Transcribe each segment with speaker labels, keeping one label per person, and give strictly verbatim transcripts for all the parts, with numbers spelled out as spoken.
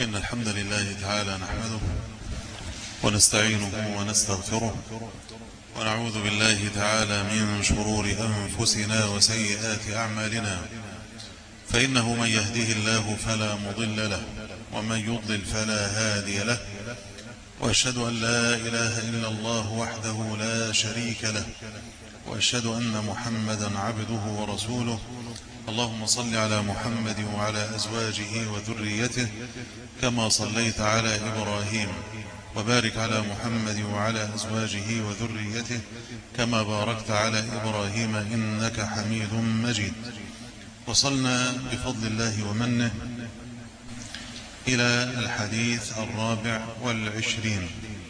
Speaker 1: إن الحمد لله تعالى نحمده ونستعينه ونستغفره ونعوذ بالله تعالى من شرور أنفسنا وسيئات أعمالنا، فإنه من يهده الله فلا مضل له ومن يضلل فلا هادي له، وأشهد أن لا إله إلا الله وحده لا شريك له، وأشهد أن محمدا عبده ورسوله. اللهم صل على محمد وعلى أزواجه وذريته كما صليت على إبراهيم، وبارك على محمد وعلى أزواجه وذريته كما باركت على إبراهيم إنك حميد مجيد. وصلنا بفضل الله ومنه إلى الحديث الرابع والعشرين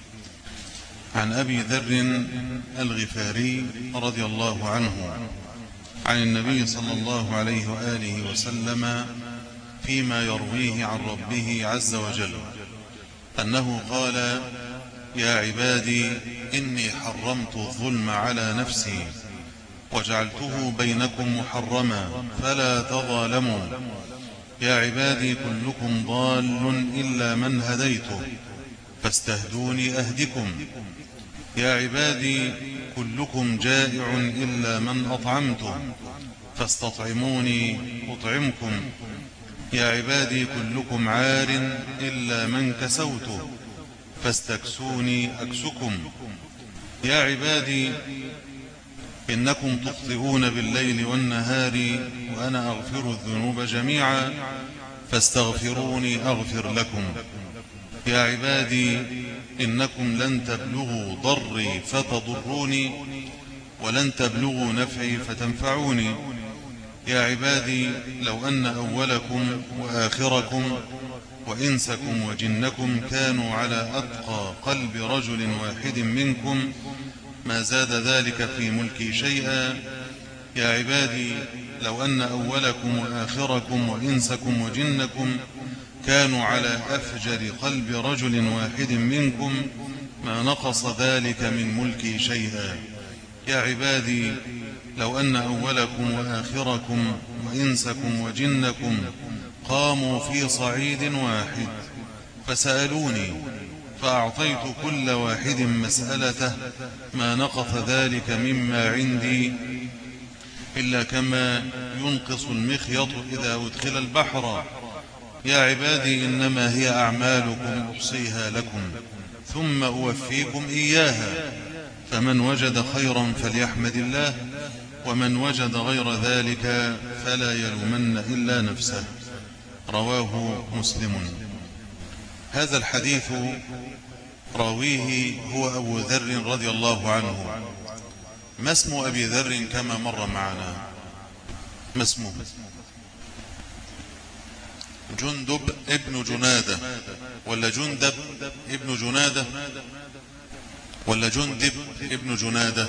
Speaker 1: عن أبي ذر الغفاري رضي الله عنه عن النبي صلى الله عليه وآله وسلم فيما يرويه عن ربه عز وجل أنه قال: يا عبادي إني حرمت الظلم على نفسي وجعلته بينكم محرما فلا تظالموا. يا عبادي كلكم ضال إلا من هديته فاستهدوني أهدكم. يا عبادي كلكم جائع إلا من أطعمته فاستطعموني أطعمكم. يا عبادي كلكم عار إلا من كسوته فاستكسوني أكسكم. يا عبادي إنكم تخطئون بالليل والنهار وأنا أغفر الذنوب جميعا فاستغفروني أغفر لكم. يا عبادي إنكم لن تبلغوا ضري فتضروني ولن تبلغوا نفعي فتنفعوني. يا عبادي لو أن أولكم وآخركم وإنسكم وجنكم كانوا على أتقى قلب رجل واحد منكم ما زاد ذلك في ملكي شيئا. يا عبادي لو أن أولكم وآخركم وإنسكم وجنكم كانوا على أفجر قلب رجل واحد منكم ما نقص ذلك من ملكي شيئا. يا عبادي لو أن أولكم وآخركم وإنسكم وجنكم قاموا في صعيد واحد فسألوني فأعطيت كل واحد مسألته ما نقص ذلك مما عندي إلا كما ينقص المخيط إذا أدخل البحر. يا عبادي إنما هي أعمالكم أحصيها لكم ثم أوفيكم إياها، فمن وجد خيرا فليحمد الله ومن وجد غير ذلك فلا يلومن إلا نفسه. رواه مسلم. هذا الحديث راويه هو أبو ذر رضي الله عنه. ما اسم أبي ذر كما مر معنا؟ ما اسمه؟ جندب ابن جنادة ولا جندب ابن جنادة ولا جندب ابن جنادة؟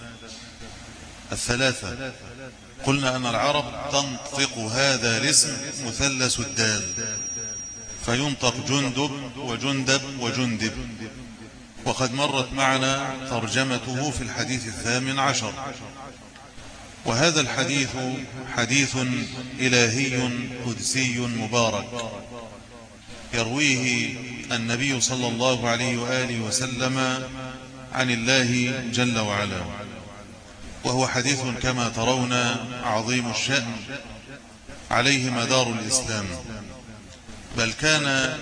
Speaker 1: الثلاثة. قلنا أن العرب تنطق هذا الاسم مثلث الدال فينطق جندب وجندب وجندب، وقد مرت معنا ترجمته في الحديث الثامن عشر. وهذا الحديث حديث إلهي قدسي مبارك يرويه النبي صلى الله عليه وآله وسلم عن الله جل وعلا، وهو حديث كما ترون عظيم الشأن عليه مدار الإسلام. بل كان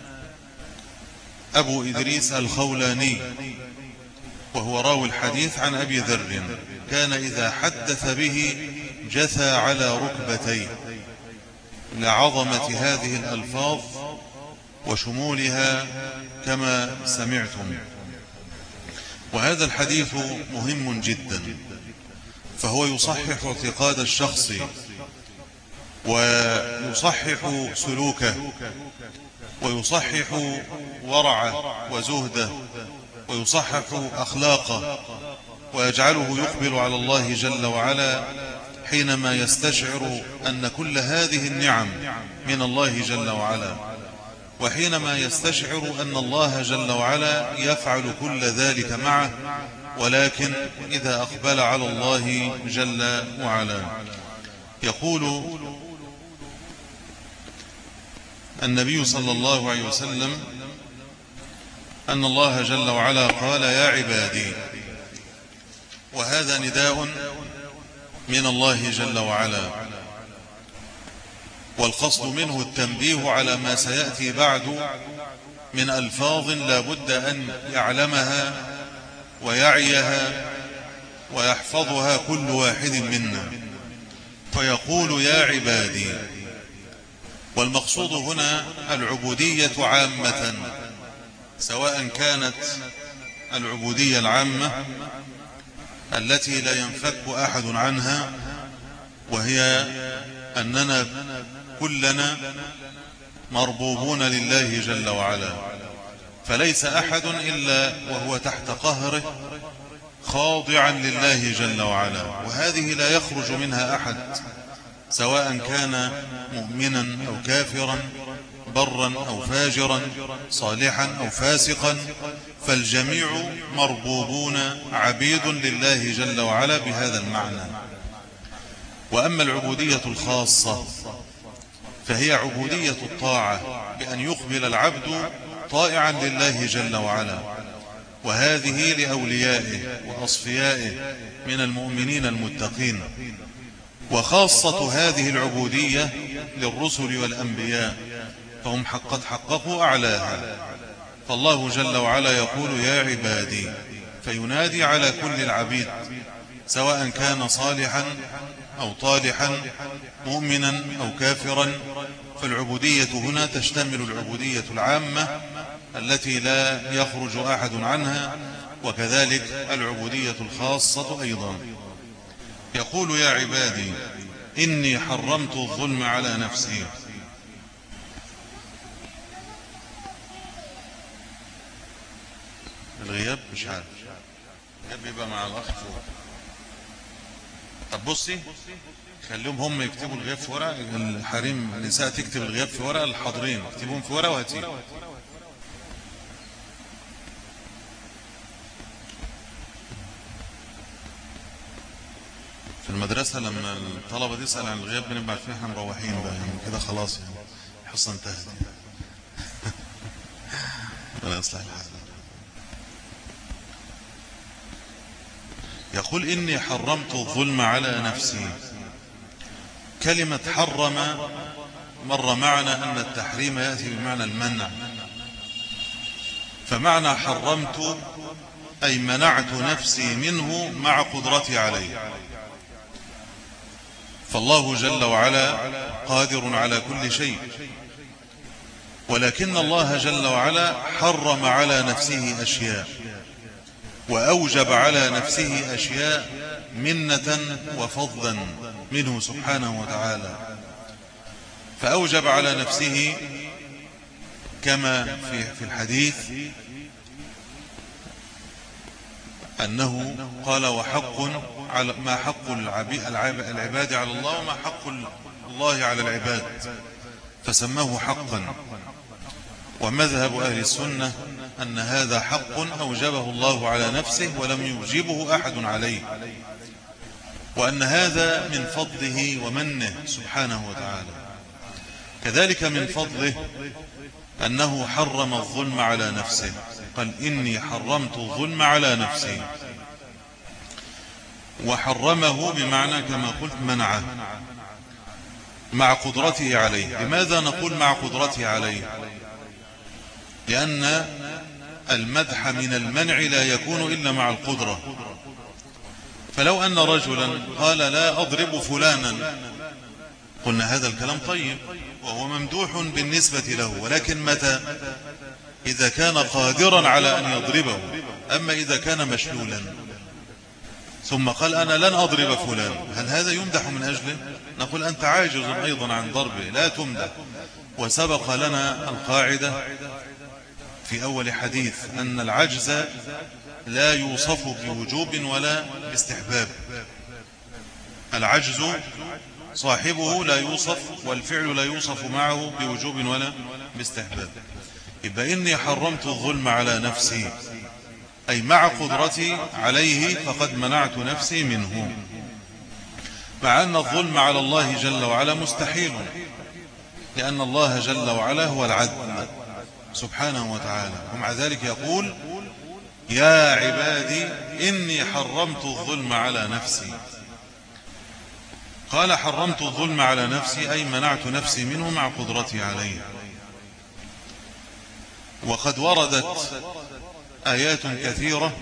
Speaker 1: أبو إدريس الخولاني وهو راوي الحديث عن أبي ذر كان إذا حدث به جثى على ركبتيه لعظمة هذه الألفاظ وشمولها كما سمعتم. وهذا الحديث مهم جدا، فهو يصحح اعتقاد الشخص ويصحح سلوكه ويصحح ورعه وزهده ويصحح أخلاقه ويجعله يقبل على الله جل وعلا حينما يستشعر أن كل هذه النعم من الله جل وعلا، وحينما يستشعر أن الله جل وعلا يفعل كل ذلك معه، ولكن إذا أقبل على الله جل وعلا. يقول النبي صلى الله عليه وسلم أن الله جل وعلا قال يا عبادي، وهذا نداء من الله جل وعلا، والقصد منه التنبيه على ما سيأتي بعد من ألفاظ لا بد أن يعلمها ويعيها ويحفظها كل واحد منا، فيقول يا عبادي. والمقصود هنا العبودية عامة، سواء كانت العبودية العامة التي لا ينفك أحد عنها، وهي أننا كلنا مربوبون لله جل وعلا، فليس أحد إلا وهو تحت قهره خاضعا لله جل وعلا، وهذه لا يخرج منها أحد، سواء كان مؤمنا أو كافرا، برا أو فاجرا، صالحا أو فاسقا، فالجميع مربوبون عبيد لله جل وعلا بهذا المعنى. وأما العبودية الخاصة فهي عبودية الطاعة، بأن يقبل العبد طائعا لله جل وعلا، وهذه لأوليائه وأصفيائه من المؤمنين المتقين. وخاصة هذه العبودية للرسل والأنبياء، فهم قد حققوا أعلاها، فالله جل وعلا يقول يا عبادي، فينادي على كل العبيد سواء كان صالحا أو طالحا، مؤمنا أو كافرا. فالعبودية هنا تشتمل العبودية العامة التي لا يخرج أحد عنها، وكذلك العبودية الخاصة أيضا. يقول يا عبادي إني حرمت الظلم على نفسي. الغياب مش عارف، الغياب يبقى مع الأخ فوق. طب بصي، خليهم هم يكتبوا الغياب في ورقة، الحريم النساء تكتب الغياب في ورقة، الحاضرين اكتبهم في ورقة وهاتيه. في المدرسة لما الطلبة تسأل عن الغياب بنبقى عارفين احنا مروحين بقى، يعني كده خلاص، يعني الحصة انتهت. ربنا يصلح الحال. يقول إني حرمت الظلم على نفسي. كلمة حرم مر معنا أن التحريم يأتي بمعنى المنع، فمعنى حرمت أي منعت نفسي منه مع قدرتي عليه. فالله جل وعلا قادر على كل شيء، ولكن الله جل وعلا حرم على نفسه أشياء، وأوجب على نفسه أشياء منة وفضلا منه سبحانه وتعالى. فأوجب على نفسه كما في في الحديث أنه قال وحق على ما حق العباد على الله وما حق الله على العباد، فسماه حقا. ومذهب أهل السنة أن هذا حق أوجبه الله على نفسه ولم يوجبه أحد عليه، وأن هذا من فضله ومنه سبحانه وتعالى. كذلك من فضله أنه حرم الظلم على نفسه، قال إني حرمت الظلم على نفسي، وحرمه بمعنى كما قلت منعه مع قدرته عليه. لماذا نقول مع قدرته عليه؟ لأن المدح من المنع لا يكون إلا مع القدرة. فلو أن رجلا قال لا أضرب فلانا، قلنا هذا الكلام طيب وهو ممدوح بالنسبة له، ولكن متى؟ إذا كان قادرا على أن يضربه. أما إذا كان مشلولا ثم قال أنا لن أضرب فلان، هل هذا يمدح من أجله؟ نقول أنت عاجز أيضا عن ضربه، لا تمدح. وسبق لنا القاعدة في أول حديث أن العجز لا يوصف بوجوب ولا باستحباب. العجز صاحبه لا يوصف، والفعل لا يوصف معه بوجوب ولا باستحباب. يبقى إني حرمت الظلم على نفسي أي مع قدرتي عليه، فقد منعت نفسي منه، مع أن الظلم على الله جل وعلا مستحيل، لأن الله جل وعلا هو العدل سبحانه وتعالى، ومع ذلك يقول يا عبادي إني حرمت الظلم على نفسي. قال حرمت الظلم على نفسي أي منعت نفسي منه مع قدرتي عليه. وقد وردت آيات كثيرة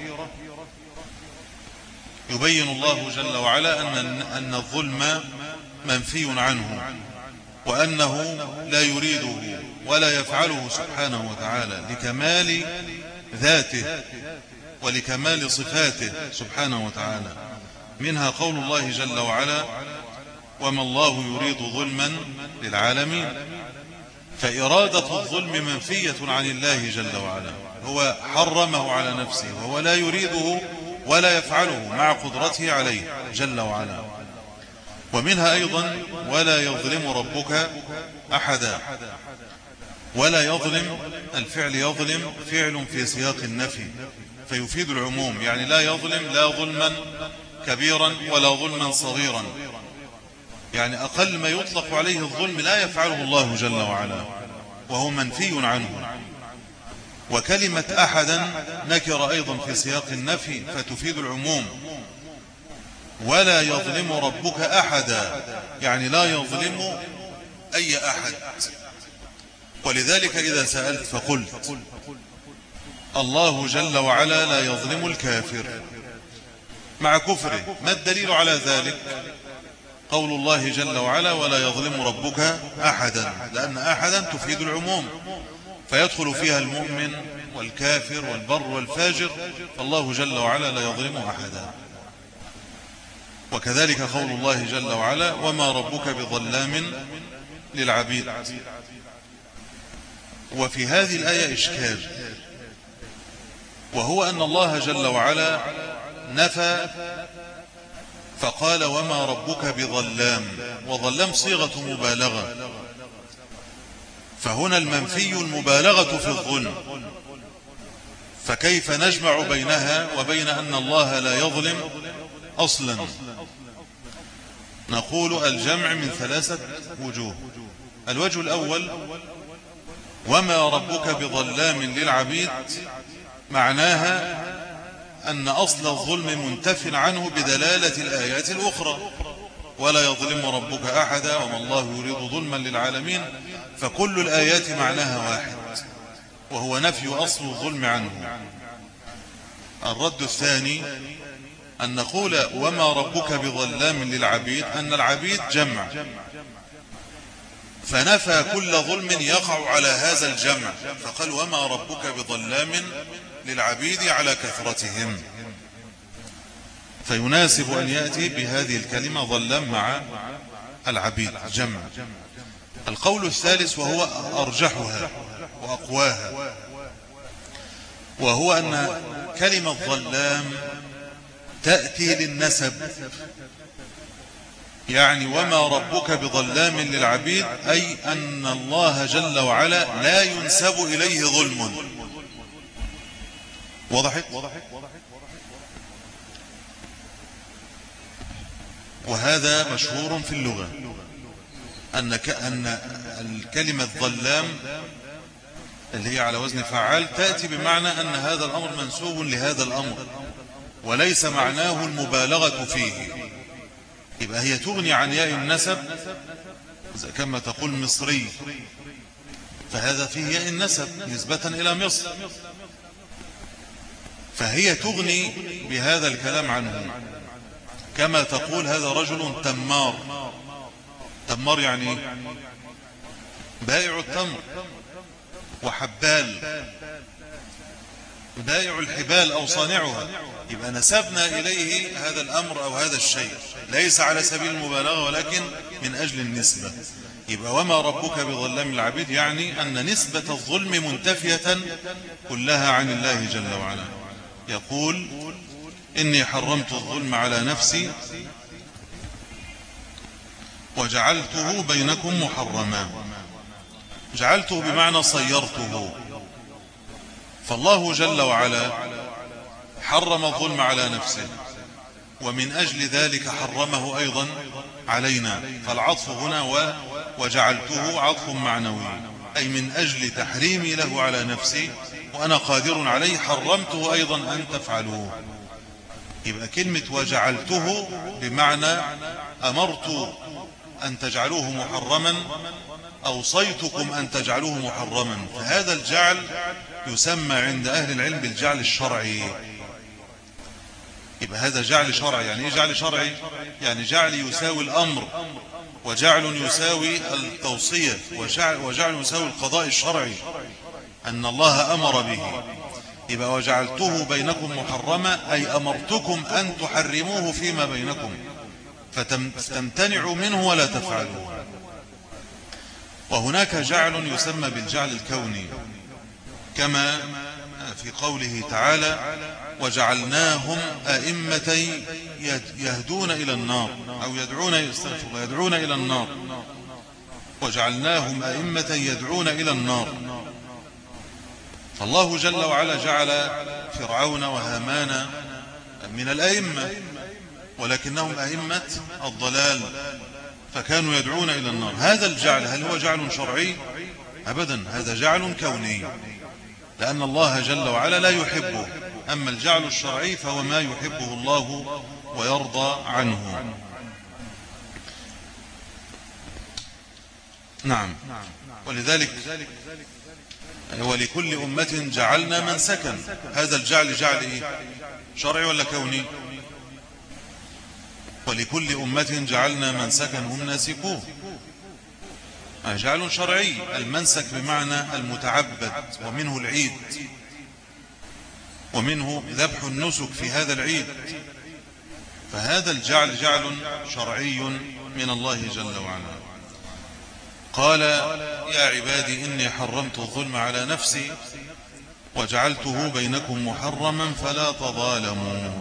Speaker 1: يبين الله جل وعلا أن أن الظلم منفي عنه، وأنه لا يريده ولا يفعله سبحانه وتعالى لكمال ذاته ولكمال صفاته سبحانه وتعالى. منها قول الله جل وعلا وما الله يريد ظلما للعالمين، فإرادة الظلم منفية عن الله جل وعلا، هو حرمه على نفسه وهو لا يريده ولا يفعله مع قدرته عليه جل وعلا. ومنها أيضا ولا يظلم ربك أحدا. ولا يظلم، الفعل يظلم فعل في سياق النفي فيفيد العموم، يعني لا يظلم لا ظلما كبيرا ولا ظلما صغيرا، يعني أقل ما يطلق عليه الظلم لا يفعله الله جل وعلا وهو منفي عنه. وكلمة أحدا نكر أيضا في سياق النفي فتفيد العموم. ولا يظلم ربك أحدا، يعني لا يظلم أي أحد. ولذلك إذا سألت فقلت الله جل وعلا لا يظلم الكافر مع كفره، ما الدليل على ذلك؟ قول الله جل وعلا ولا يظلم ربك أحدا، لأن أحدا تفيد العموم فيدخل فيها المؤمن والكافر والبر والفاجر، فالله جل وعلا لا يظلم أحدا. وكذلك قول الله جل وعلا وما ربك بظلام للعبيد. وفي هذه الآية إشكال، وهو أن الله جل وعلا نفى فقال وما ربك بظلام، وظلام صيغة مبالغة، فهنا المنفي المبالغة في الظلم، فكيف نجمع بينها وبين أن الله لا يظلم أصلا؟ نقول الجمع من ثلاثة وجوه. الوجه الأول وما ربك بظلام للعبيد، معناها أن أصل الظلم منتف عنه بدلالة الآيات الأخرى ولا يظلم ربك أحدا وما الله يريد ظلما للعالمين، فكل الآيات معناها واحد وهو نفي أصل الظلم عنه. الرد الثاني أن نقول وما ربك بظلام للعبيد، أن العبيد جمع فنفى كل ظلم يقع على هذا الجمع، فقال وما ربك بظلام للعبيد على كثرتهم، فيناسب أن يأتي بهذه الكلمة ظلام مع العبيد جمع. القول الثالث وهو أرجحها وأقواها، وهو أن كلمة ظلام تأتي للنسب، يعني وما ربك بظلام للعبيد أي أن الله جل وعلا لا ينسب إليه ظلم. وضحت؟ وهذا مشهور في اللغة أن أن الكلمة ظلام اللي هي على وزن فعال تأتي بمعنى أن هذا الأمر منسوب لهذا الأمر وليس معناه المبالغة فيه، يبقى هي تغني عن ياء النسب كما تقول مصري، فهذا فيه ياء النسب نسبة إلى مصر، فهي تغني بهذا الكلام عنه. كما تقول هذا رجل تمار، تمار يعني بائع التمر، وحبال بائع الحبال أو صانعها، يبقى نسبنا إليه هذا الأمر أو هذا الشيء ليس على سبيل المبالغة ولكن من أجل النسبة. يبقى وما ربك بظلام العبيد يعني أن نسبة الظلم منتفية كلها عن الله جل وعلا. يقول إني حرمت الظلم على نفسي وجعلته بينكم محرما. جعلته بمعنى صيرته، فالله جل وعلا حرم الظلم على نفسه ومن أجل ذلك حرمه أيضا علينا، فالعطف هنا وجعلته عطف معنوي، أي من أجل تحريمي له على نفسي وأنا قادر عليه حرمته أيضا أن تفعلوه. يبقى كلمة وجعلته بمعنى أمرت أن تجعلوه محرما، أوصيتكم أن تجعلوه محرما. فهذا الجعل يسمى عند أهل العلم بالجعل الشرعي. يبقى هذا جعل شرعي. يعني إيه جعل شرعي؟ يعني جعل يساوي الأمر، وجعل يساوي التوصية، وجعل, وجعل يساوي القضاء الشرعي أن الله أمر به. يبقى وجعلته بينكم محرما، أي أمرتكم أن تحرموه فيما بينكم فتمتنعوا منه ولا تفعلوه. وهناك جعل يسمى بالجعل الكوني، كما في قوله تعالى وجعلناهم أئمة يهدون إلى النار، أو يدعون يدعون إلى النار، وجعلناهم أئمة يدعون إلى النار. فالله جل وعلا جعل فرعون وهامان من الأئمة، ولكنهم أئمة الضلال فكانوا يدعون إلى النار. هذا الجعل هل هو جعل شرعي؟ أبدا، هذا جعل كوني، لأن الله جل وعلا لا يحبه. أما الجعل الشرعي فهو ما يحبه الله ويرضى عنه. نعم. ولذلك ولكل أمة جعلنا منسكا. هذا الجعل جعل إيه؟ شرعي ولا كوني؟ ولكل أمة جعلنا منسكا هم ناسكوه، جعل شرعي. المنسك بمعنى المتعبد، ومنه العيد، ومنه ذبح النسك في هذا العيد. فهذا الجعل جعل شرعي من الله جل وعلا. قال يا عبادي إني حرمت الظلم على نفسي وجعلته بينكم محرما فلا تظالموا.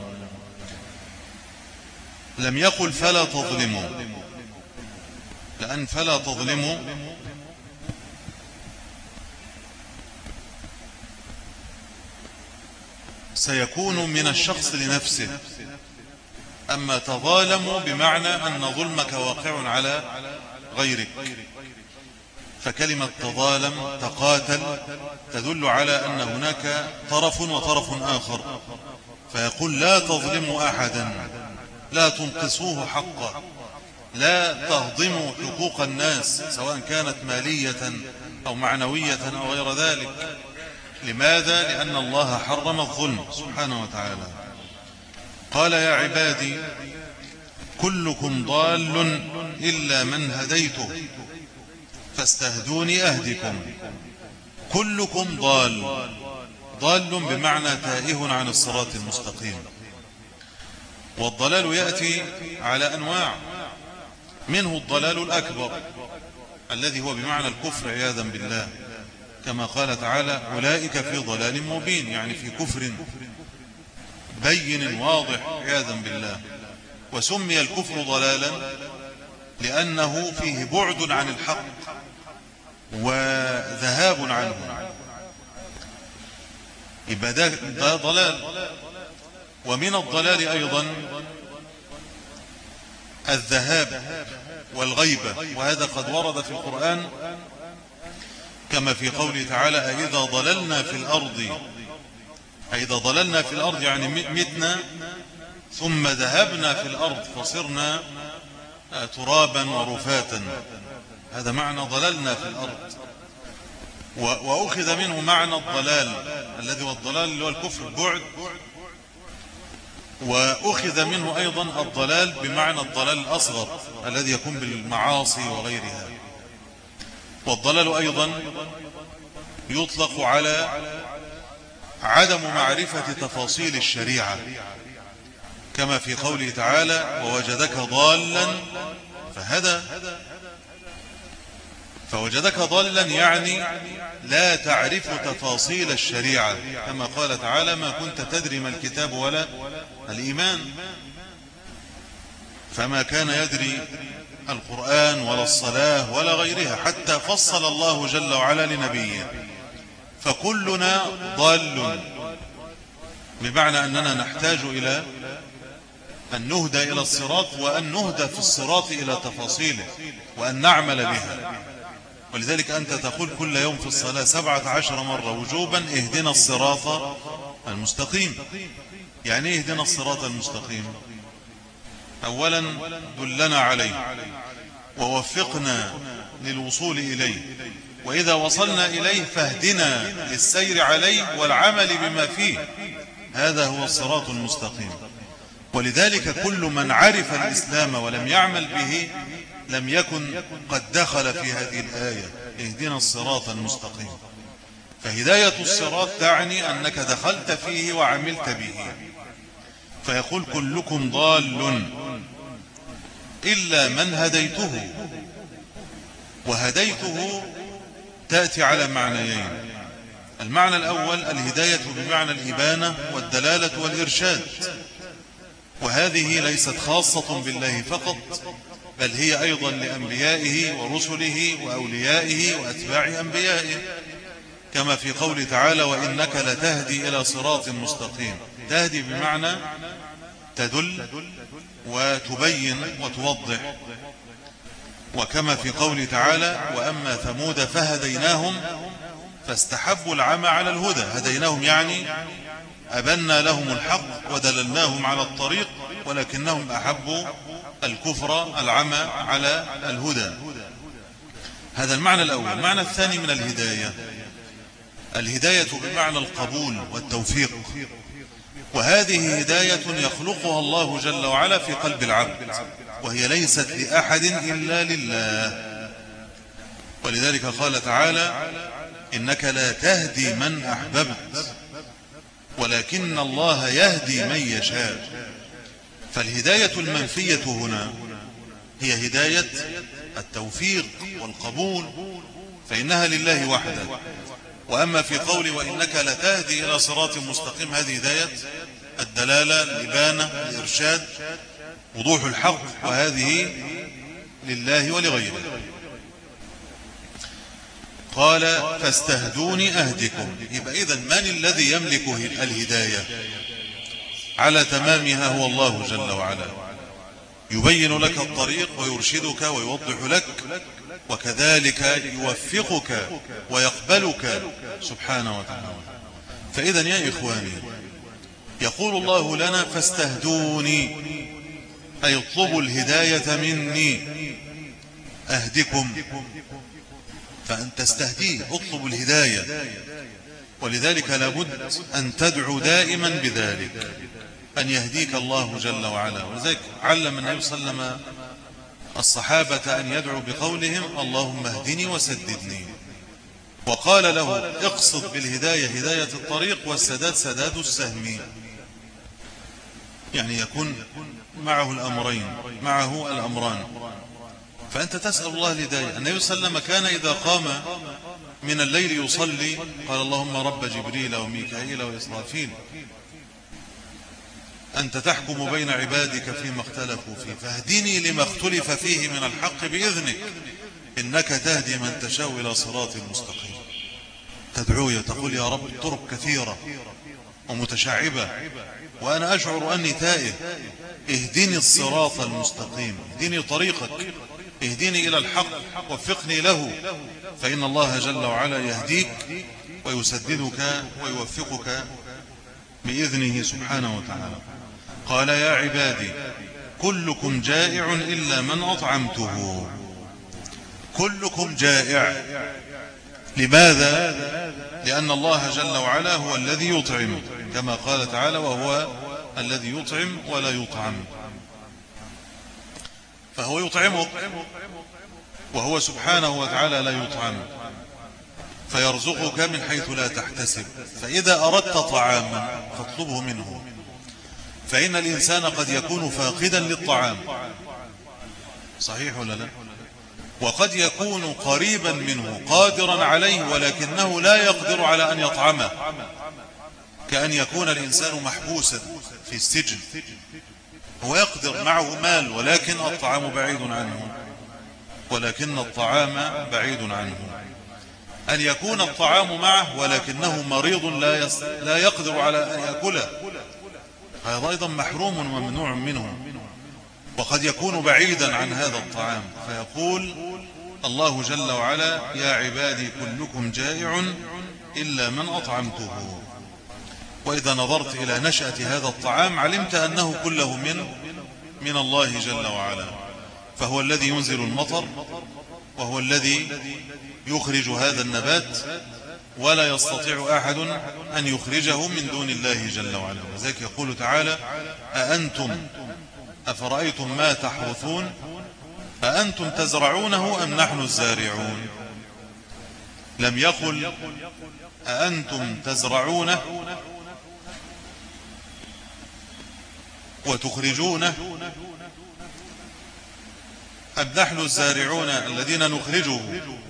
Speaker 1: لم يقل فلا تظلموا، لأن فلا تظلموا سيكون من الشخص لنفسه، أما تظالموا بمعنى أن ظلمك واقع على غيرك. فكلمة تظالم تقاتل تدل على أن هناك طرف وطرف آخر، فيقول لا تظلموا أحدا، لا تنقصوه حقه، لا تهضموا حقوق الناس سواء كانت مالية أو معنوية أو غير ذلك. لماذا؟ لأن الله حرم الظلم سبحانه وتعالى. قال يا عبادي كلكم ضال إلا من هديته فاستهدوني أهدكم. كلكم ضال، ضال بمعنى تائه عن الصراط المستقيم. والضلال يأتي على أنواع، منه الضلال الأكبر الذي هو بمعنى الكفر عياذا بالله، كما قال تعالى أولئك في ضلال مبين، يعني في كفر بين واضح عياذا بالله. وسمي الكفر ضلالا لأنه فيه بعد عن الحق وذهاب عنه، يبقى ده ضلال. ومن الضلال أيضا الذهاب والغيبة، وهذا قد ورد في القرآن كما في قوله تعالى أإذا ضللنا في الأرض، أإذا ضللنا في الأرض يعني متنا ثم ذهبنا في الأرض فصرنا ترابا ورفاتا، هذا معنى ضللنا في الأرض. وأخذ منه معنى الضلال الذي هو الضلال اللي هو الكفر بعد، وأخذ منه أيضا الضلال بمعنى الضلال الأصغر الذي يكون بالمعاصي وغيرها. والضلال أيضا يطلق على عدم معرفة تفاصيل الشريعة، كما في قوله تعالى ووجدك ضالا فهدى. فوجدك ضالا يعني لا تعرف تفاصيل الشريعة، كما قال تعالى ما كنت تدري ما الكتاب ولا الإيمان، فما كان يدري القرآن ولا الصلاة ولا غيرها، حتى فصل الله جل وعلا لنبيه. فكلنا ضال، بمعنى أننا نحتاج إلى أن نهدى إلى الصراط، وأن نهدى في الصراط إلى تفاصيله، وأن نعمل بها. ولذلك أنت تقول كل يوم في الصلاة سبعة عشر مرة وجوبا: اهدنا الصراط المستقيم. يعني ايه اهدنا الصراط المستقيم؟ أولا دلنا عليه ووفقنا للوصول إليه، وإذا وصلنا إليه فاهدنا للسير عليه والعمل بما فيه. هذا هو الصراط المستقيم. ولذلك كل من عرف الإسلام ولم يعمل به لم يكن قد دخل في هذه الآية: اهدنا الصراط المستقيم. فهداية الصراط تعني أنك دخلت فيه وعملت به. فيقول: كلكم ضال إلا من هديته. وهديته تأتي على معنيين: المعنى الأول الهداية بمعنى الإبانة والدلالة والإرشاد، وهذه ليست خاصة بالله فقط، بل هي أيضا لأنبيائه ورسله وأوليائه وأتباع أنبيائه، كما في قول تعالى: وإنك لتهدي إلى صراط مستقيم. تهدي بمعنى تدل وتبين وتوضح. وكما في قول تعالى: وأما ثمود فهديناهم فاستحبوا العمى على الهدى. هديناهم يعني أبنا لهم الحق ودللناهم على الطريق، ولكنهم أحبوا الكفر العمى على الهدى. هذا المعنى الأول. المعنى الثاني من الهداية الهداية بمعنى القبول والتوفيق، وهذه هداية يخلقها الله جل وعلا في قلب العبد، وهي ليست لأحد إلا لله. ولذلك قال تعالى: إنك لا تهدي من أحببت ولكن الله يهدي من يشاء. فالهداية المنفية هنا هي هداية التوفيق والقبول، فإنها لله وحده. وأما في قول وإنك لتهدي إلى صراط مستقيم، هذه هداية الدلالة، الإبانة، الإرشاد، وضوح الحق، وهذه لله ولغيره. قال: فاستهدوني أهدكم. يبقى إذن من الذي يملك الهداية على تمامها؟ هو الله جل وعلا، يبين لك الطريق ويرشدك ويوضح لك، وكذلك يوفقك ويقبلك سبحانه وتعالى. فإذن يا إخواني، يقول الله لنا: فاستهدوني، أي اطلبوا الهداية مني أهدكم. فأن تستهديه، اطلب الهداية. ولذلك لابد أن تدعو دائما بذلك، أن يهديك الله جل وعلا. ولذلك علم النبي صلى الله عليه وسلم الصحابة أن يدعوا بقولهم: اللهم اهدني وسددني. وقال له: اقصد بالهداية هداية الطريق، والسداد سداد السهم. يعني يكون معه الأمرين، معه الأمران. فأنت تسأل الله الهداية. النبي صلى الله عليه وسلم كان إذا قام من الليل يصلي قال: اللهم رب جبريل وميكائيل وإسرافيل، أنت تحكم بين عبادك فيما اختلفوا فيه، فاهدني لما اختلف فيه من الحق بإذنك، إنك تهدي من تشاء إلى صراط المستقيم. تدعو تقول: يا رب الطرق كثيرة ومتشعبة وأنا أشعر أني تائه، اهدني الصراط المستقيم، اهدني طريقك، اهدني إلى الحق، وفقني له، فإن الله جل وعلا يهديك ويسددك ويوفقك بإذنه سبحانه وتعالى. قال: يا عبادي كلكم جائع إلا من أطعمته. كلكم جائع. لماذا؟ لأن الله جل وعلا هو الذي يطعم، كما قال تعالى: وهو الذي يطعم ولا يطعم. فهو يطعمك، وهو سبحانه وتعالى لا يطعم، فيرزقك من حيث لا تحتسب. فإذا أردت طعاما فاطلبه منه، فإن الإنسان قد يكون فاقدا للطعام، صحيح ولا لا؟ وقد يكون قريبا منه قادرا عليه، ولكنه لا يقدر على أن يطعمه، كأن يكون الإنسان محبوسا في السجن، هو يقدر، معه مال، ولكن الطعام بعيد عنه، ولكن الطعام بعيد عنه. أن يكون الطعام معه ولكنه مريض لا, يس... لا يقدر على أن يأكله، فهذا أيضا محروم وممنوع منه، وقد يكون بعيدا عن هذا الطعام. فيقول الله جل وعلا: يا عبادي كلكم جائع إلا من أطعمته. وإذا نظرت إلى نشأة هذا الطعام علمت أنه كله من من الله جل وعلا، فهو الذي ينزل المطر، وهو الذي يخرج هذا النبات، ولا يستطيع أحد أن يخرجه من دون الله جل وعلا. وذلك يقول تعالى: أأنتم أفرأيتم ما تحرثون أأنتم تزرعونه أم نحن الزارعون. لم يقل أأنتم تزرعونه وتخرجونه أم نحن الزارعون الذين نخرجه.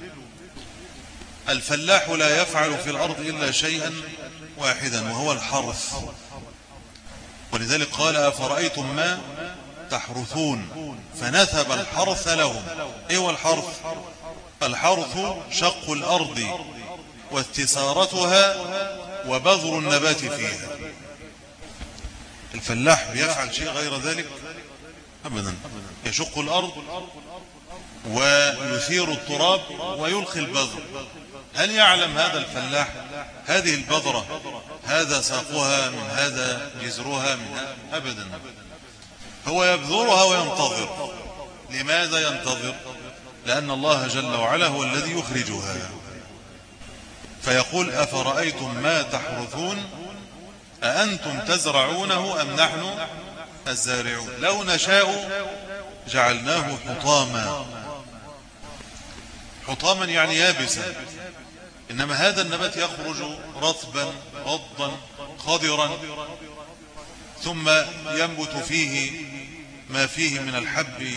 Speaker 1: الفلاح لا يفعل في الأرض إلا شيئا واحدا، وهو الحرث. ولذلك قال: أفرأيتم ما تحرثون، فنثب الحرث لهم. إيه هو الحرث؟ الحرث شق الأرض واستثارتها وبذر النبات فيها. الفلاح بيفعل شيء غير ذلك أبدا، يشق الأرض ويثير التراب ويلقي البذر. هل يعلم هذا الفلاح هذه البذرة هذا ساقها من هذا جذرها من هذا؟ أبدا. هو يبذرها وينتظر. لماذا ينتظر؟ لأن الله جل وعلا هو الذي يخرجها. فيقول: أفرأيتم ما تحرثون أأنتم تزرعونه أم نحن الزارعون. لو نشاء جعلناه حطاما. حطاما يعني يابسا، إنما هذا النبات يخرج رطبا غضا خضرا، ثم ينبت فيه ما فيه من الحب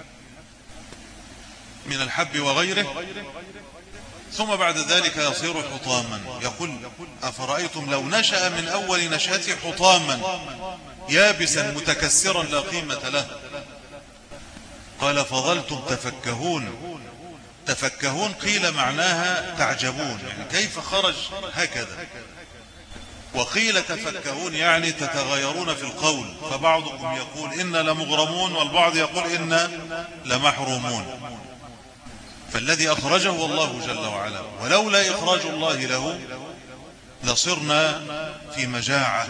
Speaker 1: من الحب وغيره، ثم بعد ذلك يصير حطاما. يقول: أفرأيتم لو نشأ من أول نشأته حطاما يابسا متكسرا لا قيمة له. قال: فظلتم تفكهون. تفكهون قيل معناها تعجبون، يعني كيف خرج هكذا، وقيل تفكهون يعني تتغيرون في القول، فبعضكم يقول إنا لمغرمون، والبعض يقول إنا لمحرومون. فالذي أخرجه هو الله جل وعلا، ولولا إخراج الله له لصرنا في مجاعة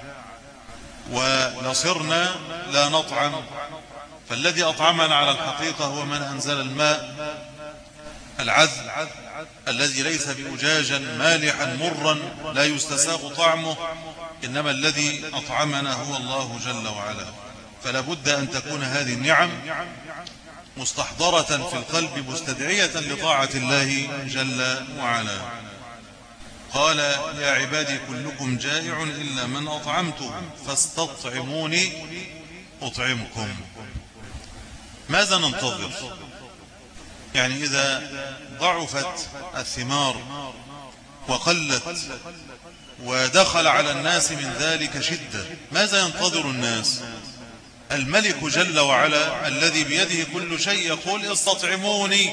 Speaker 1: ولصرنا لا نطعم. فالذي أطعمنا على الحقيقة هو من أنزل الماء العذب الذي ليس بأجاجا مالحا مرا لا يستساغ طعمه، إنما الذي أطعمنا هو الله جل وعلا. فلا بد أن تكون هذه النعم مستحضرة في القلب مستدعية لطاعة الله جل وعلا. قال: يا عبادي كلكم جائع إلا من أطعمته فاستطعموني أطعمكم. ماذا ننتظر؟ يعني إذا ضعفت الثمار وقلت ودخل على الناس من ذلك شدة، ماذا ينتظر الناس؟ الملك جل وعلا الذي بيده كل شيء يقول: استطعموني.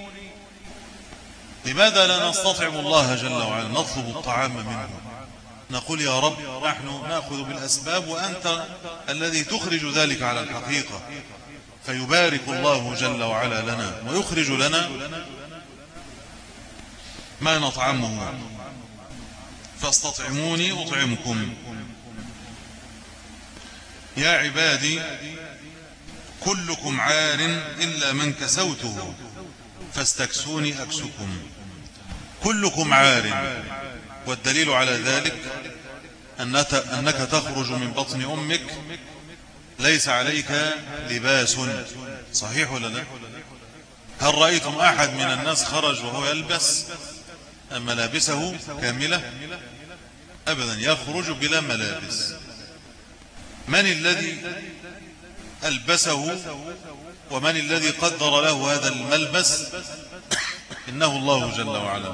Speaker 1: لماذا لا نستطعم الله جل وعلا؟ نطلب الطعام منه، نقول: يا رب نحن نأخذ بالأسباب وأنت الذي تخرج ذلك على الحقيقة. فيبارك الله جل وعلا لنا ويخرج لنا ما نطعمه. فاستطعموني أطعمكم. يا عبادي كلكم عار إلا من كسوته فاستكسوني أكسكم. كلكم عار، والدليل على ذلك أنك تخرج من بطن أمك ليس عليك لباس. صحيح ولا لا؟ هل رأيتم أحد من الناس خرج وهو يلبس ملابسه كاملة؟ أبدا، يخرج بلا ملابس. من الذي ألبسه ومن الذي قدر له هذا الملبس؟ إنه الله جل وعلا.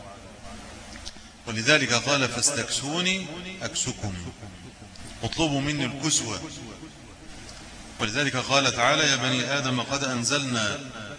Speaker 1: ولذلك قال: فاستكسوني أكسكم. اطلبوا مني الكسوة. ولذلك قال تعالى: يا بني آدم قد أنزلنا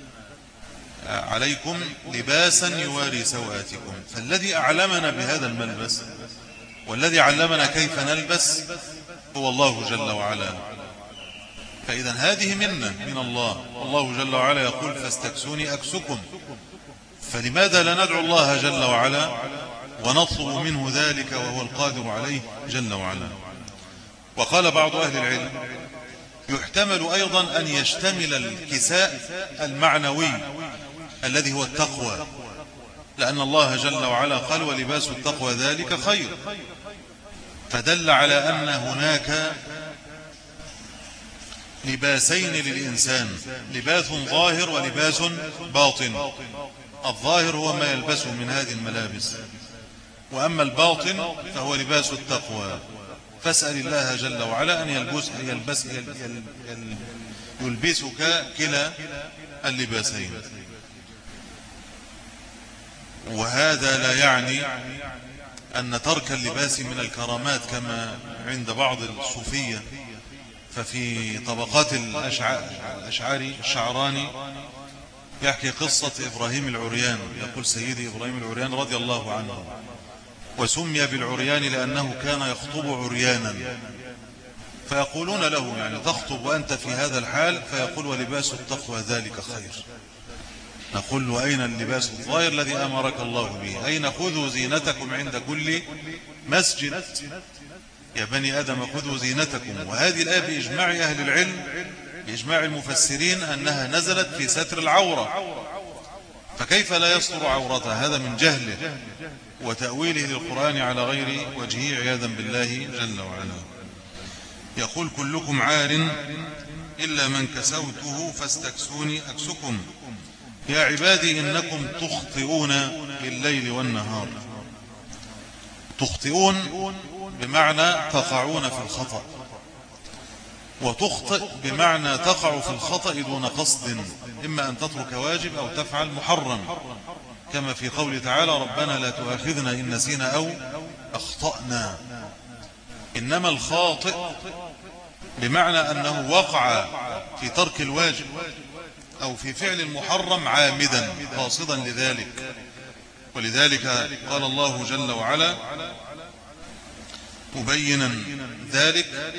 Speaker 1: عليكم لباسا يواري سوآتكم. فالذي أعلمنا بهذا الملبس والذي علمنا كيف نلبس هو الله جل وعلا. فإذا هذه منة من الله. الله جل وعلا يقول فاستكسوني أكسكم. فلماذا لا ندعو الله جل وعلا ونطلب منه ذلك وهو القادر عليه جل وعلا؟ وقال بعض أهل العلم يحتمل أيضا أن يشتمل الكساء المعنوي الذي هو التقوى، لأن الله جل وعلا قال ولباس التقوى ذلك خير، فدل على أن هناك لباسين للإنسان، لباس ظاهر ولباس باطن. الظاهر هو ما يلبسه من هذه الملابس، وأما الباطن فهو لباس التقوى. فاسأل الله جل وعلا أن يلبس يلبس يلبسك كلا اللباسين. وهذا لا يعني أن ترك اللباس من الكرامات كما عند بعض الصوفية. ففي طبقات الأشعري الشعراني يحكي قصة إبراهيم العريان، يقول سيدي إبراهيم العريان رضي الله عنه وسمي بالعريان لأنه كان يخطب عريانا، فيقولون له يعني تخطب وأنت في هذا الحال؟ فيقول ولباس التقوى ذلك خير. نقول له أين اللباس الظاهر الذي أمرك الله به؟ أين خذوا زينتكم عند كل مسجد يا بني آدم خذوا زينتكم. وهذه الآية بإجماع أهل العلم بإجماع المفسرين أنها نزلت في ستر العورة، فكيف لا يستر عورتها؟ هذا من جهله وتأويله للقرآن على غير وجهه عياذا بالله جل وعلا. يقول كلكم عار إلا من كسوته فاستكسوني أكسكم. يا عبادي إنكم تخطئون بالليل والنهار. تخطئون بمعنى تقعون في الخطأ، وتخطئ بمعنى تقع في الخطأ دون قصد، إما أن تترك واجب أو تفعل محرم، كما في قوله تعالى ربنا لا تؤاخذنا إن نسينا أو أخطأنا. إنما الخاطئ بمعنى أنه وقع في ترك الواجب أو في فعل المحرم عامدا قاصدا لذلك. ولذلك قال الله جل وعلا مبينا ذلك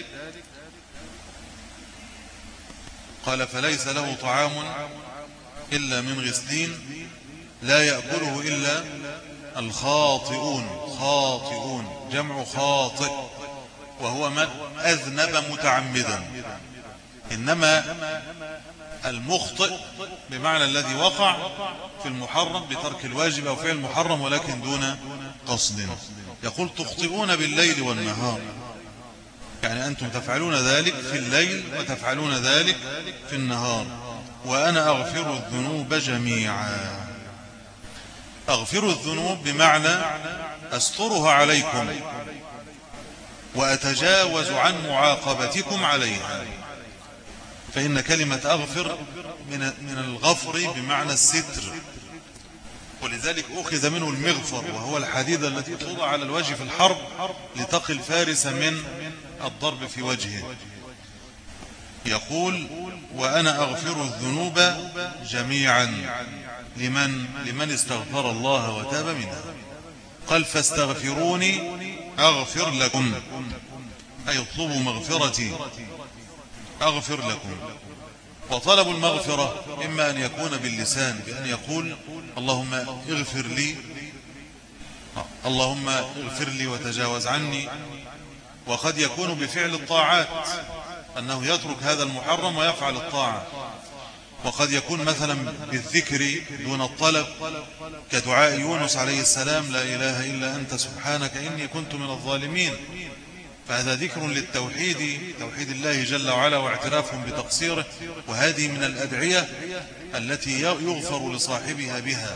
Speaker 1: قال فليس له طعام إلا من غسلين لا يأكله إلا الخاطئون. خاطئون جمع خاطئ، وهو من أذنب متعمدا. إنما المخطئ بمعنى الذي وقع في المحرم بترك الواجب أو فعل المحرم ولكن دون قصد. يقول تخطئون بالليل والنهار، يعني أنتم تفعلون ذلك في الليل وتفعلون ذلك في النهار. وأنا أغفر الذنوب جميعا. أغفر الذنوب بمعنى أسترها عليكم وأتجاوز عن معاقبتكم عليها. فإن كلمة أغفر من من الغفر بمعنى الستر، ولذلك أخذ منه المغفر، وهو الحديد التي توضع على الوجه في الحرب لتقي الفارس من الضرب في وجهه. يقول وأنا أغفر الذنوب جميعا لمن لمن استغفر الله وتاب منها. قال فاستغفروني أغفر لكم، أي اطلبوا مغفرتي أغفر لكم. وطلب المغفرة إما أن يكون باللسان بأن يقول اللهم اغفر لي، اللهم اغفر لي وتجاوز عني. وقد يكون بفعل الطاعات أنه يترك هذا المحرم ويفعل الطاعة. وقد يكون مثلا بالذكر دون الطلب كدعاء يونس عليه السلام لا إله إلا أنت سبحانك إني كنت من الظالمين. فهذا ذكر للتوحيد، توحيد الله جل وعلا واعتراف بتقصيره. وهذه من الأدعية التي يغفر لصاحبها بها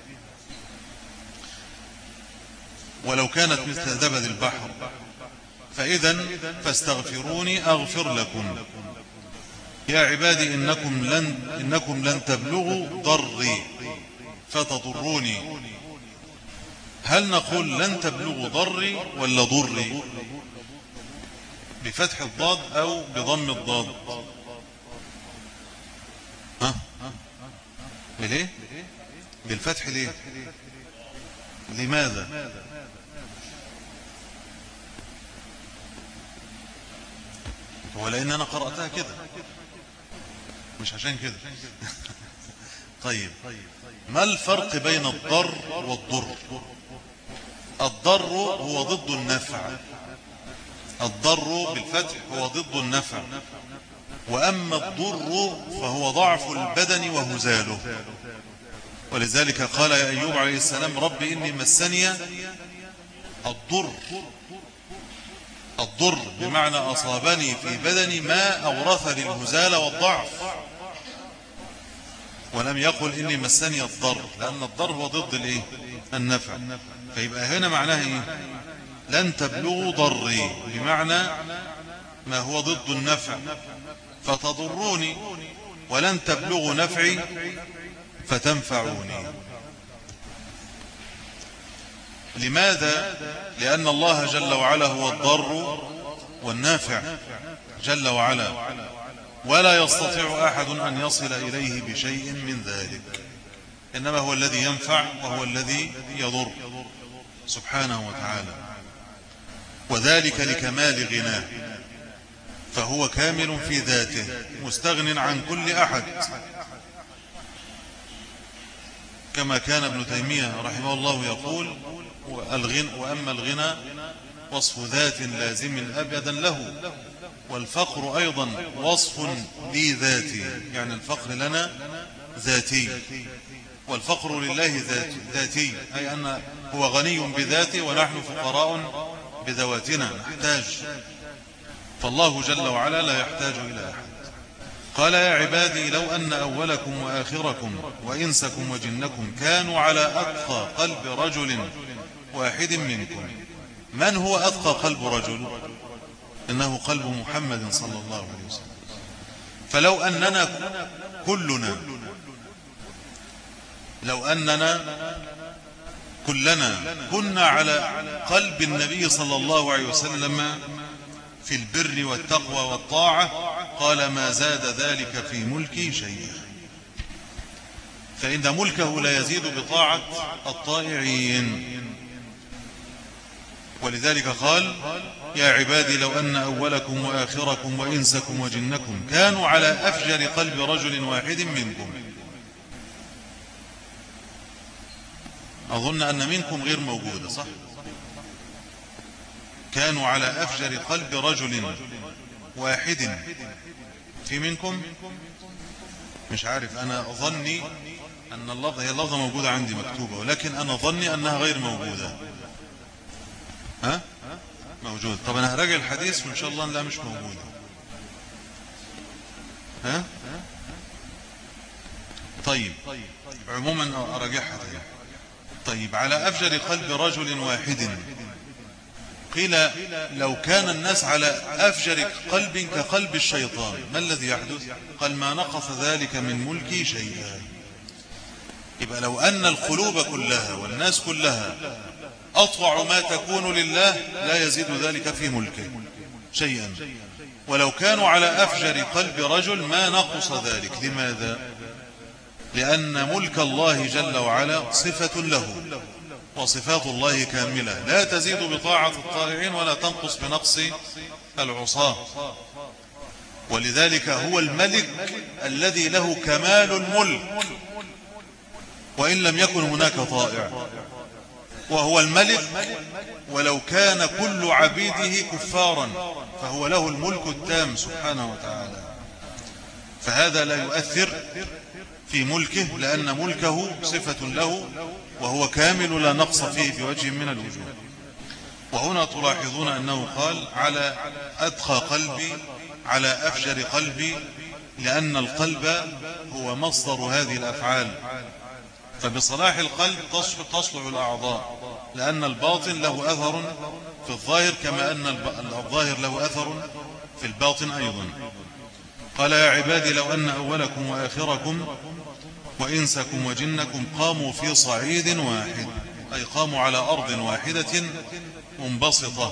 Speaker 1: ولو كانت مثل زبد البحر. فإذا فاستغفروني أغفر لكم. يا عبادي إنكم لن, إنكم لن تبلغوا ضري فتضروني. هل نقول لن تبلغوا ضري ولا ضري؟ بفتح الضاد أو بضم الضاد؟ ها ليه بالفتح ليه؟ لماذا؟ هو لأن أنا قرأتها كده مش عشان كده. طيب، ما الفرق بين الضر والضر؟ الضر هو ضد النفع، الضر بالفتح هو ضد النفع، وأما الضر فهو ضعف البدن وهزاله. ولذلك قال يا أيوب عليه السلام رب إني مسني الضر، الضر بمعنى أصابني في بدني ما أورثني الهزال والضعف، ولم يقل إني مسني الضر، لأن الضر هو ضد الإيه؟ النفع. فيبقى هنا معناه إيه؟ لن تبلغوا ضري، بمعنى ما هو ضد النفع فتضروني، ولن تبلغوا نفعي فتنفعوني. لماذا؟ لأن الله جل وعلا هو الضر والنافع جل وعلا، ولا يستطيع أحد أن يصل إليه بشيء من ذلك، إنما هو الذي ينفع وهو الذي يضر سبحانه وتعالى، وذلك لكمال غناه، فهو كامل في ذاته مستغن عن كل أحد، كما كان ابن تيمية رحمه الله يقول والغنى وأما الغنى وصف ذات لازم أبدا له، والفقر أيضا وصف لي ذاتي، يعني الفقر لنا ذاتي والفقر لله ذاتي, ذاتي أي أن هو غني بذاته ونحن فقراء بذواتنا نحتاج، فالله جل وعلا لا يحتاج إلى أحد. قال يا عبادي لو أن أولكم وآخركم وإنسكم وجنكم كانوا على أتقى قلب رجل واحد منكم. من هو أتقى قلب رجل؟ إنه قلب محمد صلى الله عليه وسلم. فلو أننا كلنا لو أننا كلنا كنا على قلب النبي صلى الله عليه وسلم في البر والتقوى والطاعة، قال ما زاد ذلك في ملكي شيئا، فإن ملكه لا يزيد بطاعة الطائعين. ولذلك قال يا عبادي لو أن أولكم وآخركم وإنسكم وجنكم كانوا على أفجر قلب رجل واحد منكم. أظن أن منكم غير موجودة، صح؟ كانوا على أفجر قلب رجل واحد في منكم. مش عارف، أنا ظني أن اللفظة هي اللفظة موجودة عندي مكتوبة، ولكن أنا ظني أنها غير موجودة. ها؟ موجود. طب أنا هراجع الحديث وإن شاء الله لا مش موجودة. ها؟ طيب عموما أراجعها تاني. طيب على أفجر قلب رجل واحد، قيل لو كان الناس على أفجر قلب كقلب الشيطان ما الذي يحدث؟ قال ما نقص ذلك من ملكي شيئا. يبقى لو أن القلوب كلها والناس كلها أطوع ما تكون لله لا يزيد ذلك في ملكه شيئا، ولو كانوا على أفجر قلب رجل ما نقص ذلك. لماذا؟ لأن ملك الله جل وعلا صفة له، وصفات الله كاملة لا تزيد بطاعة الطائعين ولا تنقص بنقص العصاة. ولذلك هو الملك الذي له كمال الملك وإن لم يكن هناك طائع، وهو الملك ولو كان كل عبيده كفارا فهو له الملك التام سبحانه وتعالى. فهذا لا يؤثر في ملكه، لأن ملكه صفة له وهو كامل لا نقص فيه بوجه من الوجوه. وهنا تلاحظون أنه قال على أتقى قلبي، على أفجر قلبي، لأن القلب هو مصدر هذه الأفعال، فبصلاح القلب تصلح الأعضاء، لأن الباطن له أثر في الظاهر كما أن الظاهر له أثر في الباطن أيضا. قال يا عبادي لو أن أولكم وآخركم وإنسكم وجنكم قاموا في صعيد واحد، أي قاموا على أرض واحدة منبسطة،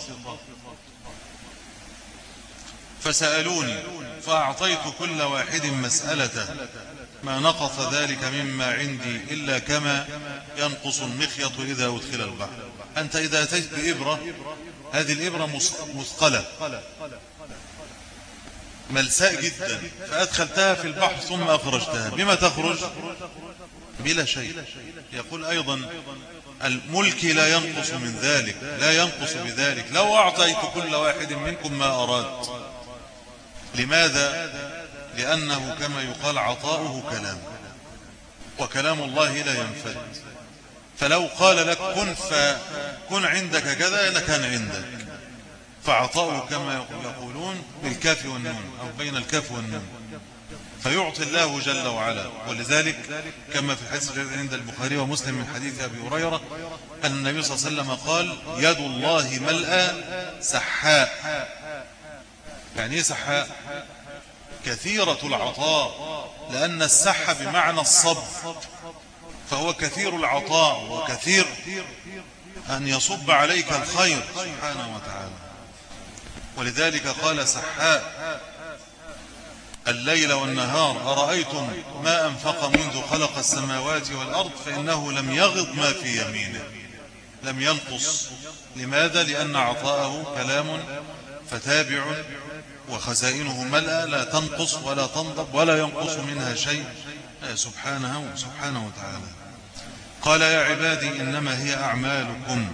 Speaker 1: فسألوني فأعطيت كل واحد مسألته ما نقص ذلك مما عندي إلا كما ينقص المخيط إذا أدخل البحر. أنت إذا أتيت بإبرة، هذه الإبرة مثقلة ملساء جدا فأدخلتها في البحر ثم أخرجتها، بما تخرج؟ بلا شيء. يقول أيضا الملك لا ينقص من ذلك، لا ينقص بذلك لو أعطيت كل واحد منكم ما أراد. لماذا؟ لأنه كما يقال عطاؤه كلام، وكلام الله لا ينفد. فلو قال لك كن فكن عندك كذا لكان عندك، فعطاؤه كما يقولون بالكاف والنون أو بين الكاف والنون، فيعطي الله جل وعلا. ولذلك كما في الحديث الذي عند البخاري ومسلم من حديث أبي هريرة أن النبي صلى الله عليه وسلم قال يد الله ملأى سحاء. يعني ايه سحاء؟ كثيرة العطاء، لأن السح بمعنى الصب، فهو كثير العطاء وكثير أن يصب عليك الخير سبحانه وتعالى. ولذلك قال سحاء الليل والنهار أرأيتم ما أنفق منذ خلق السماوات والأرض فإنه لم يغض ما في يمينه، لم ينقص. لماذا؟ لأن عطاءه كلام فتابع وخزائنه ملأ لا تنقص ولا تنضب ولا ينقص منها شيء سبحانه سبحانه وتعالى. قال يا عبادي إنما هي أعمالكم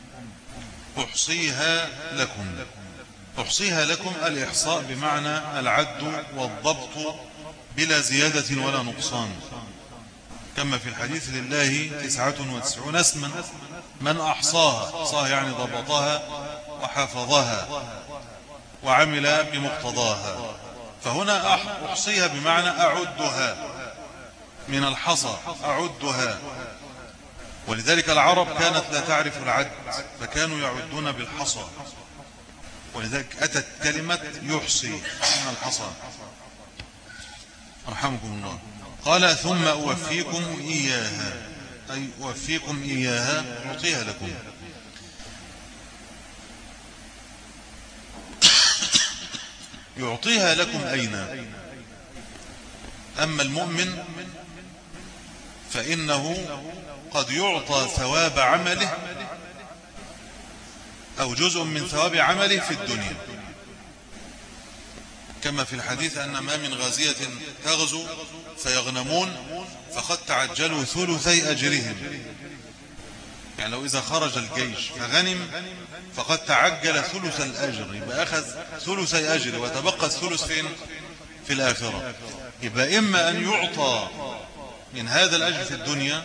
Speaker 1: أحصيها لكم. أحصيها لكم الإحصاء بمعنى العد والضبط بلا زيادة ولا نقصان، كما في الحديث لله تسعة وتسعون اسما من أحصاها، أحصاها يعني ضبطها وحفظها وعمل بمقتضاها. فهنا أحصيها بمعنى أعدها من الحصى، أعدها. ولذلك العرب كانت لا تعرف العد فكانوا يعدون بالحصى، ولذلك أتت كلمة يحصي من الحصى رحمكم الله. قال ثم أوفيكم إياها، أي أوفيكم إياها أعطيها لكم. يعطيها لكم أين؟ أما المؤمن فإنه قد يعطى ثواب عمله أو جزء من ثواب عمله في الدنيا، كما في الحديث أن ما من غازية تغزو فيغنمون فقد تعجلوا ثلثي أجرهم. يعني لو إذا خرج الجيش فغنم فقد تعجل ثلث الأجر، يبقى أخذ ثلثي أجر وتبقى الثلث فين؟ في الآخرة. يبقى إما أن يعطى من هذا الأجر في الدنيا،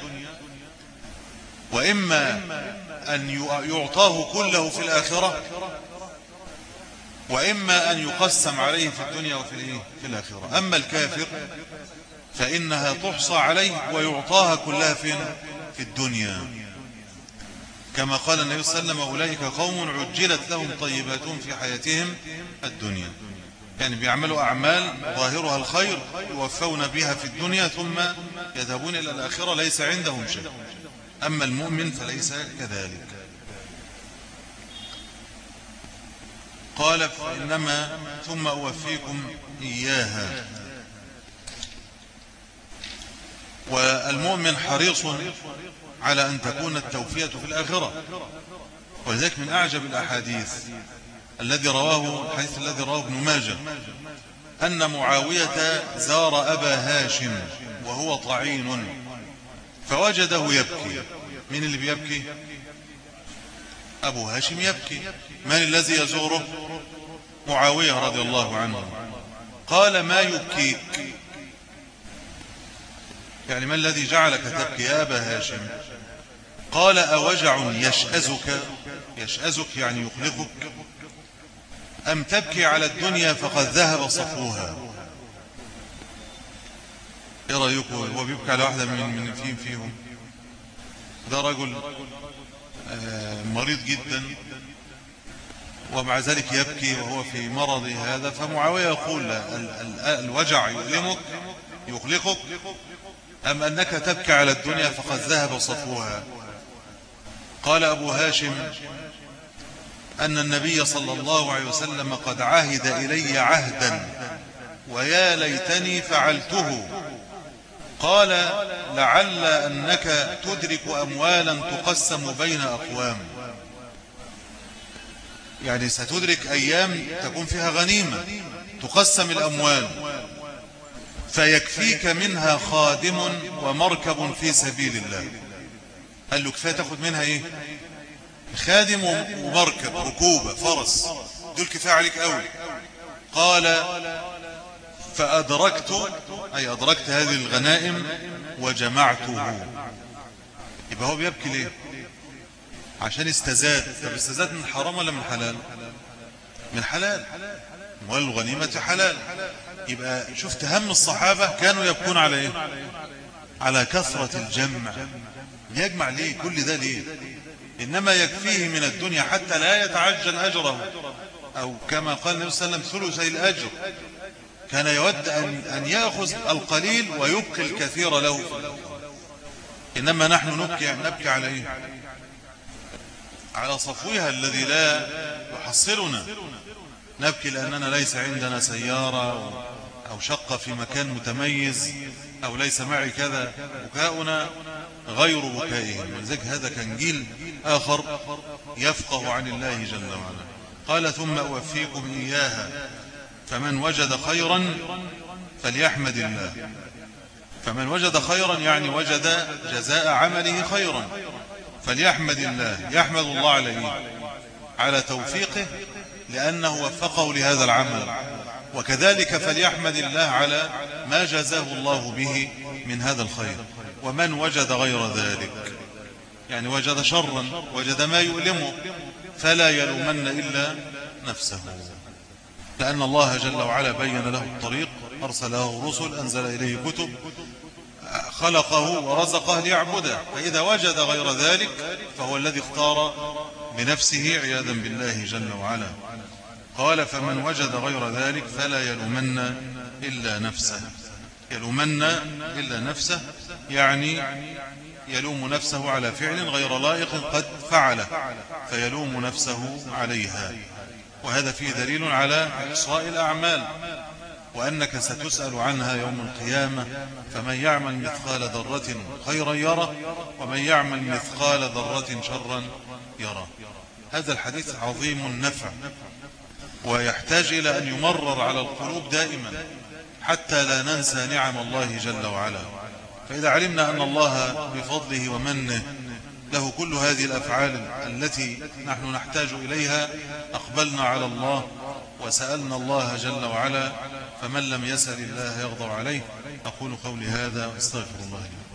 Speaker 1: وإما أن يعطاه كله في الآخرة، وإما أن يقسم عليه في الدنيا وفي في الآخرة. أما الكافر فإنها تحصى عليه ويعطاها كلها فين؟ في الدنيا، كما قال النبي صلى الله عليه وسلم أولئك قوم عجلت لهم طيباتهم في حياتهم الدنيا. يعني بيعملوا أعمال ظاهرها الخير يوفون بها في الدنيا ثم يذهبون إلى الآخرة ليس عندهم شيء. أما المؤمن فليس كذلك. قال فإنما ثم أوفيكم إياها. والمؤمن حريص على أن تكون التوفية في الآخرة. ولذلك من أعجب الأحاديث الذي رواه الحديث الذي رواه ابن ماجه أن معاوية زار أبا هاشم وهو طعين فوجده يبكي. من اللي بيبكي؟ أبو هاشم يبكي. من الذي يزوره؟ معاوية رضي الله عنه. قال ما يبكيك؟ يعني ما الذي جعلك تبكي يا أبا هاشم؟ قال أوجع يشأزك؟ يشأزك يعني يقلقك؟ أم تبكي على الدنيا فقد ذهب صفوها؟ ايه رأيكم؟ هو بيبكي على واحدة من من فيهم فيهم ده رجل مريض جدا ومع ذلك يبكي وهو في مرض هذا. فمعاوية يقول الوجع يؤلمك يقلقك أم أنك تبكي على الدنيا فقد ذهب صفوها؟ قال أبو هاشم أن النبي صلى الله عليه وسلم قد عهد إلي عهدا ويا ليتني فعلته. قال لعل أنك تدرك أموالا تقسم بين أقوام، يعني ستدرك أيام تكون فيها غنيمة تقسم الأموال فيكفيك منها خادم ومركب في سبيل الله. قال له كفاية تاخد منها ايه؟ خادم ومركب، ركوبة فرس، دول كفاية عليك قوي. قال فأدركت، أي أدركت هذه الغنائم وجمعته. يبقى هو بيبكي ليه؟ عشان استزاد. طب استزاد من حرام ولا من حلال؟ من حلال، والغنيمة حلال. يبقى شفت هم الصحابة كانوا يبكون على ايه؟ على كثرة الجمع. يجمع ليه كل ده ليه؟ إنما يكفيه من الدنيا حتى لا يتعجل أجره، أو كما قال النبي صلى الله عليه وسلم ثلثي الأجر. كان يود أن, أن يأخذ القليل ويبقي الكثير له. إنما نحن نبكي, نبكي على إيه؟ على صفوها الذي لا يحصلنا. نبكي لأننا ليس عندنا سيارة أو شقة في مكان متميز، أو ليس معي كذا. بكاؤنا غير بكائهم. ولذلك هذا كان جيل آخر يفقه عن الله جل وعلا. قال ثم أوفيكم إياها فمن وجد خيرا فليحمد الله. فمن وجد خيرا يعني وجد جزاء عمله خيرا، فليحمد الله. يحمد الله على إيه؟ على توفيقه لأنه وفقه لهذا العمل. وكذلك فليحمد الله على ما جزاه الله به من هذا الخير. ومن وجد غير ذلك يعني وجد شرا، وجد ما يؤلمه، فلا يلومن إلا نفسه، لأن الله جل وعلا بين له الطريق، أرسل له رسل، أنزل إليه كتب، خلقه ورزقه ليعبده. فإذا وجد غير ذلك فهو الذي اختار بنفسه عياذا بالله جل وعلا. قال فمن وجد غير ذلك فلا يلومن إلا نفسه. يلومن إلا نفسه يعني يلوم نفسه على فعل غير لائق قد فعله، فيلوم نفسه عليها. وهذا فيه دليل على إحصاء الأعمال، وأنك ستسأل عنها يوم القيامة. فمن يعمل مثقال ذرة خيرا يره، ومن يعمل مثقال ذرة شرا يره. هذا الحديث عظيم النفع، ويحتاج إلى أن يمرر على القلوب دائما حتى لا ننسى نعم الله جل وعلا. فإذا علمنا أن الله بفضله ومنه له كل هذه الأفعال التي نحن نحتاج إليها، أقبلنا على الله وسألنا الله جل وعلا. فمن لم يسأل الله يغضب عليه. أقول قولي هذا واستغفر الله لي.